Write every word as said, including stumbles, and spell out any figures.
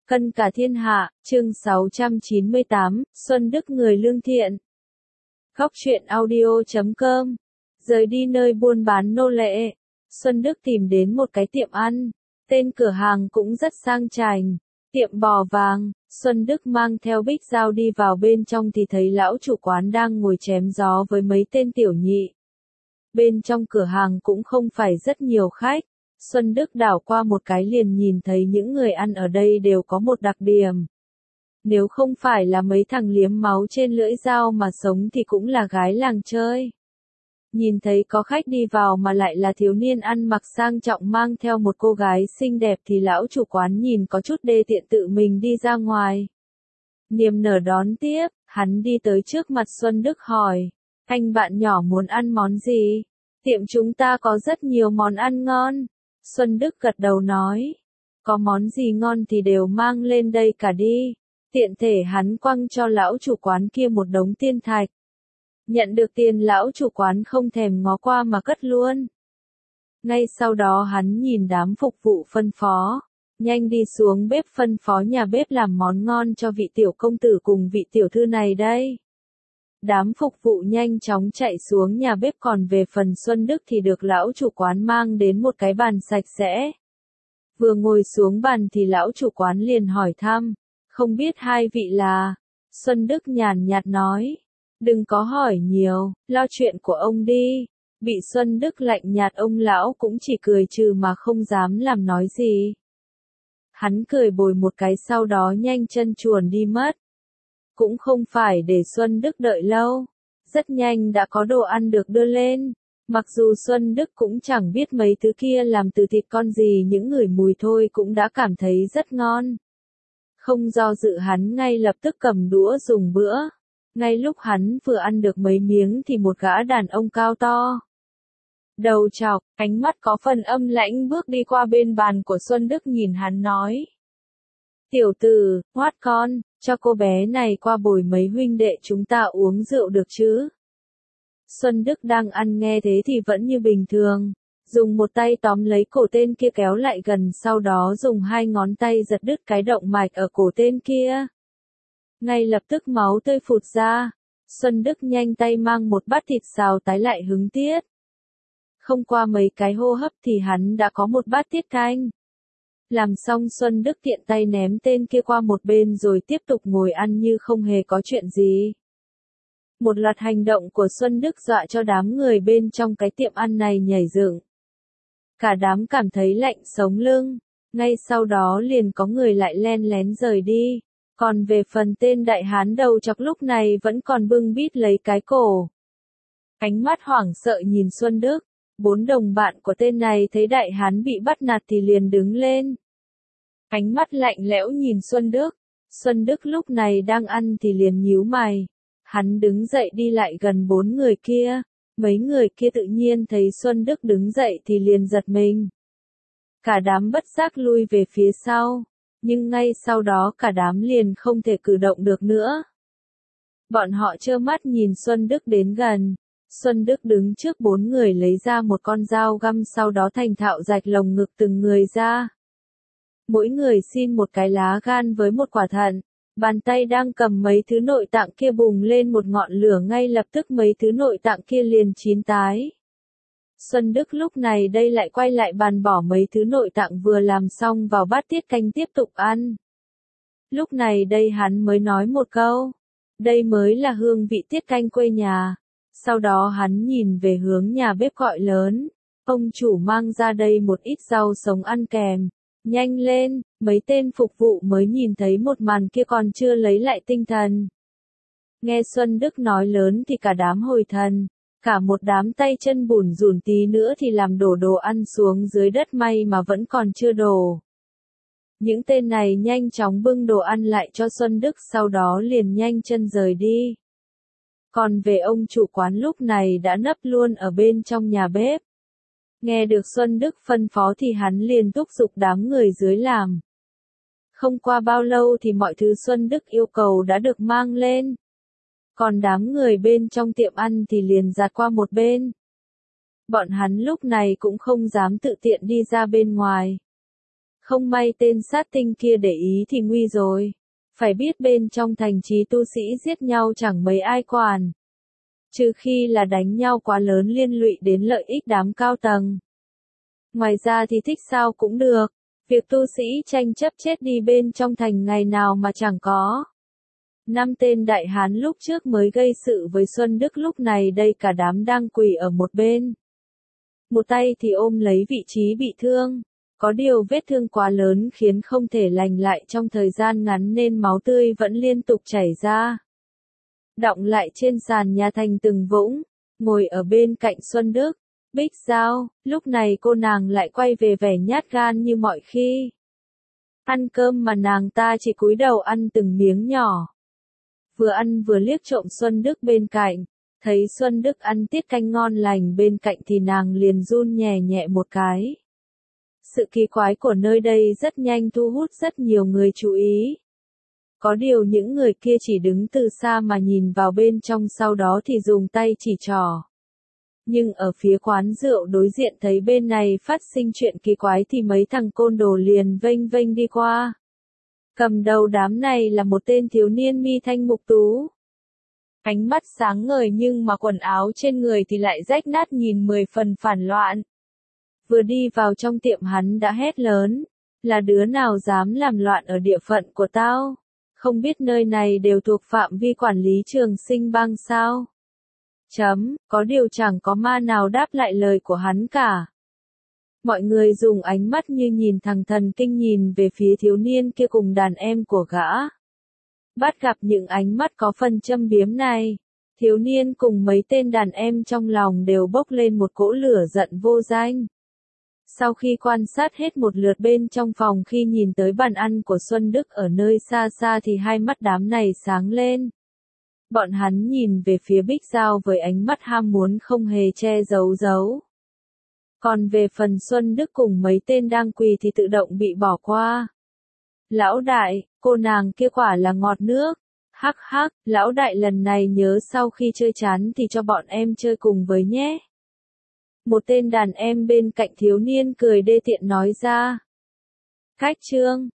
Cân cả thiên hạ, chương sáu trăm chín mươi tám, Xuân Đức người lương thiện. Góc truyện audio chấm com. Rời đi nơi buôn bán nô lệ, Xuân Đức tìm đến một cái tiệm ăn, tên cửa hàng cũng rất sang chảnh, tiệm bò vàng. Xuân Đức mang theo bích dao đi vào bên trong thì thấy lão chủ quán đang ngồi chém gió với mấy tên tiểu nhị. Bên trong cửa hàng cũng không phải rất nhiều khách. Xuân Đức đảo qua một cái liền nhìn thấy những người ăn ở đây đều có một đặc điểm. Nếu không phải là mấy thằng liếm máu trên lưỡi dao mà sống thì cũng là gái làng chơi. Nhìn thấy có khách đi vào mà lại là thiếu niên ăn mặc sang trọng mang theo một cô gái xinh đẹp thì lão chủ quán nhìn có chút đê tiện tự mình đi ra ngoài. Niềm nở đón tiếp, hắn đi tới trước mặt Xuân Đức hỏi, anh bạn nhỏ muốn ăn món gì? Tiệm chúng ta có rất nhiều món ăn ngon. Xuân Đức gật đầu nói, có món gì ngon thì đều mang lên đây cả đi. Tiện thể hắn quăng cho lão chủ quán kia một đống tiên thạch. Nhận được tiền lão chủ quán không thèm ngó qua mà cất luôn. Ngay sau đó hắn nhìn đám phục vụ phân phó, nhanh đi xuống bếp phân phó nhà bếp làm món ngon cho vị tiểu công tử cùng vị tiểu thư này đây. Đám phục vụ nhanh chóng chạy xuống nhà bếp, còn về phần Xuân Đức thì được lão chủ quán mang đến một cái bàn sạch sẽ. Vừa ngồi xuống bàn thì lão chủ quán liền hỏi thăm, không biết hai vị là? Xuân Đức nhàn nhạt nói, đừng có hỏi nhiều, lo chuyện của ông đi. Bị Xuân Đức lạnh nhạt ông lão cũng chỉ cười trừ mà không dám làm nói gì. Hắn cười bồi một cái sau đó nhanh chân chuồn đi mất. Cũng không phải để Xuân Đức đợi lâu, rất nhanh đã có đồ ăn được đưa lên. Mặc dù Xuân Đức cũng chẳng biết mấy thứ kia làm từ thịt con gì, những ngửi mùi thôi cũng đã cảm thấy rất ngon. Không do dự hắn ngay lập tức cầm đũa dùng bữa. Ngay lúc hắn vừa ăn được mấy miếng thì một gã đàn ông cao to, đầu trọc, ánh mắt có phần âm lãnh bước đi qua bên bàn của Xuân Đức nhìn hắn nói, tiểu tử, hoát con, cho cô bé này qua bồi mấy huynh đệ chúng ta uống rượu được chứ? Xuân Đức đang ăn nghe thế thì vẫn như bình thường, dùng một tay tóm lấy cổ tên kia kéo lại gần, sau đó dùng hai ngón tay giật đứt cái động mạch ở cổ tên kia. Ngay lập tức máu tươi phụt ra, Xuân Đức nhanh tay mang một bát thịt xào tái lại hứng tiết. Không qua mấy cái hô hấp thì hắn đã có một bát tiết canh. Làm xong Xuân Đức tiện tay ném tên kia qua một bên rồi tiếp tục ngồi ăn như không hề có chuyện gì. Một loạt hành động của Xuân Đức dọa cho đám người bên trong cái tiệm ăn này nhảy dựng. Cả đám cảm thấy lạnh sống lưng, ngay sau đó liền có người lại len lén rời đi. Còn về phần tên đại hán đầu chọc lúc này vẫn còn bưng bít lấy cái cổ. Ánh mắt hoảng sợ nhìn Xuân Đức. Bốn đồng bạn của tên này thấy đại hán bị bắt nạt thì liền đứng lên. Ánh mắt lạnh lẽo nhìn Xuân Đức. Xuân Đức lúc này đang ăn thì liền nhíu mày. Hắn đứng dậy đi lại gần bốn người kia. Mấy người kia tự nhiên thấy Xuân Đức đứng dậy thì liền giật mình. Cả đám bất giác lui về phía sau. Nhưng ngay sau đó cả đám liền không thể cử động được nữa. Bọn họ trơ mắt nhìn Xuân Đức đến gần. Xuân Đức đứng trước bốn người lấy ra một con dao găm, sau đó thành thạo rạch lồng ngực từng người ra. Mỗi người xin một cái lá gan với một quả thận. Bàn tay đang cầm mấy thứ nội tạng kia bùng lên một ngọn lửa, ngay lập tức mấy thứ nội tạng kia liền chín tái. Xuân Đức lúc này đây lại quay lại bàn bỏ mấy thứ nội tạng vừa làm xong vào bát tiết canh tiếp tục ăn. Lúc này đây hắn mới nói một câu, đây mới là hương vị tiết canh quê nhà. Sau đó hắn nhìn về hướng nhà bếp gọi lớn, ông chủ mang ra đây một ít rau sống ăn kèm, nhanh lên. Mấy tên phục vụ mới nhìn thấy một màn kia còn chưa lấy lại tinh thần. Nghe Xuân Đức nói lớn thì cả đám hồi thần, cả một đám tay chân bủn rủn tí nữa thì làm đổ đồ ăn xuống dưới đất, may mà vẫn còn chưa đổ. Những tên này nhanh chóng bưng đồ ăn lại cho Xuân Đức, sau đó liền nhanh chân rời đi. Còn về ông chủ quán lúc này đã nấp luôn ở bên trong nhà bếp. Nghe được Xuân Đức phân phó thì hắn liền thúc giục đám người dưới làm. Không qua bao lâu thì mọi thứ Xuân Đức yêu cầu đã được mang lên. Còn đám người bên trong tiệm ăn thì liền dạt qua một bên. Bọn hắn lúc này cũng không dám tự tiện đi ra bên ngoài. Không may tên sát tinh kia để ý thì nguy rồi. Phải biết bên trong thành trì tu sĩ giết nhau chẳng mấy ai quản. Trừ khi là đánh nhau quá lớn liên lụy đến lợi ích đám cao tầng. Ngoài ra thì thích sao cũng được. Việc tu sĩ tranh chấp chết đi bên trong thành ngày nào mà chẳng có. Năm tên đại hán lúc trước mới gây sự với Xuân Đức lúc này đây cả đám đang quỳ ở một bên. Một tay thì ôm lấy vị trí bị thương. Có điều vết thương quá lớn khiến không thể lành lại trong thời gian ngắn nên máu tươi vẫn liên tục chảy ra. Đọng lại trên sàn nhà thành từng vũng, ngồi ở bên cạnh Xuân Đức. Bích Giao, lúc này cô nàng lại quay về vẻ nhát gan như mọi khi. Ăn cơm mà nàng ta chỉ cúi đầu ăn từng miếng nhỏ. Vừa ăn vừa liếc trộm Xuân Đức bên cạnh, thấy Xuân Đức ăn tiết canh ngon lành bên cạnh thì nàng liền run nhẹ nhẹ một cái. Sự kỳ quái của nơi đây rất nhanh thu hút rất nhiều người chú ý. Có điều những người kia chỉ đứng từ xa mà nhìn vào bên trong sau đó thì dùng tay chỉ trỏ. Nhưng ở phía quán rượu đối diện thấy bên này phát sinh chuyện kỳ quái thì mấy thằng côn đồ liền vênh vênh đi qua. Cầm đầu đám này là một tên thiếu niên mi thanh mục tú. Ánh mắt sáng ngời nhưng mà quần áo trên người thì lại rách nát nhìn mười phần phản loạn. Vừa đi vào trong tiệm hắn đã hét lớn, là đứa nào dám làm loạn ở địa phận của tao? Không biết nơi này đều thuộc phạm vi quản lý Trường Sinh Bang sao? Chấm, có điều chẳng có ma nào đáp lại lời của hắn cả. Mọi người dùng ánh mắt như nhìn thằng thần kinh nhìn về phía thiếu niên kia cùng đàn em của gã. Bắt gặp những ánh mắt có phần châm biếm này, thiếu niên cùng mấy tên đàn em trong lòng đều bốc lên một cỗ lửa giận vô danh. Sau khi quan sát hết một lượt bên trong phòng khi nhìn tới bàn ăn của Xuân Đức ở nơi xa xa thì hai mắt đám này sáng lên. Bọn hắn nhìn về phía Bích Giao với ánh mắt ham muốn không hề che giấu giấu. Còn về phần Xuân Đức cùng mấy tên đang quỳ thì tự động bị bỏ qua. Lão đại, cô nàng kia quả là ngọt nước. Hắc hắc, lão đại lần này nhớ sau khi chơi chán thì cho bọn em chơi cùng với nhé. Một tên đàn em bên cạnh thiếu niên cười đê tiện nói ra. Khách trương,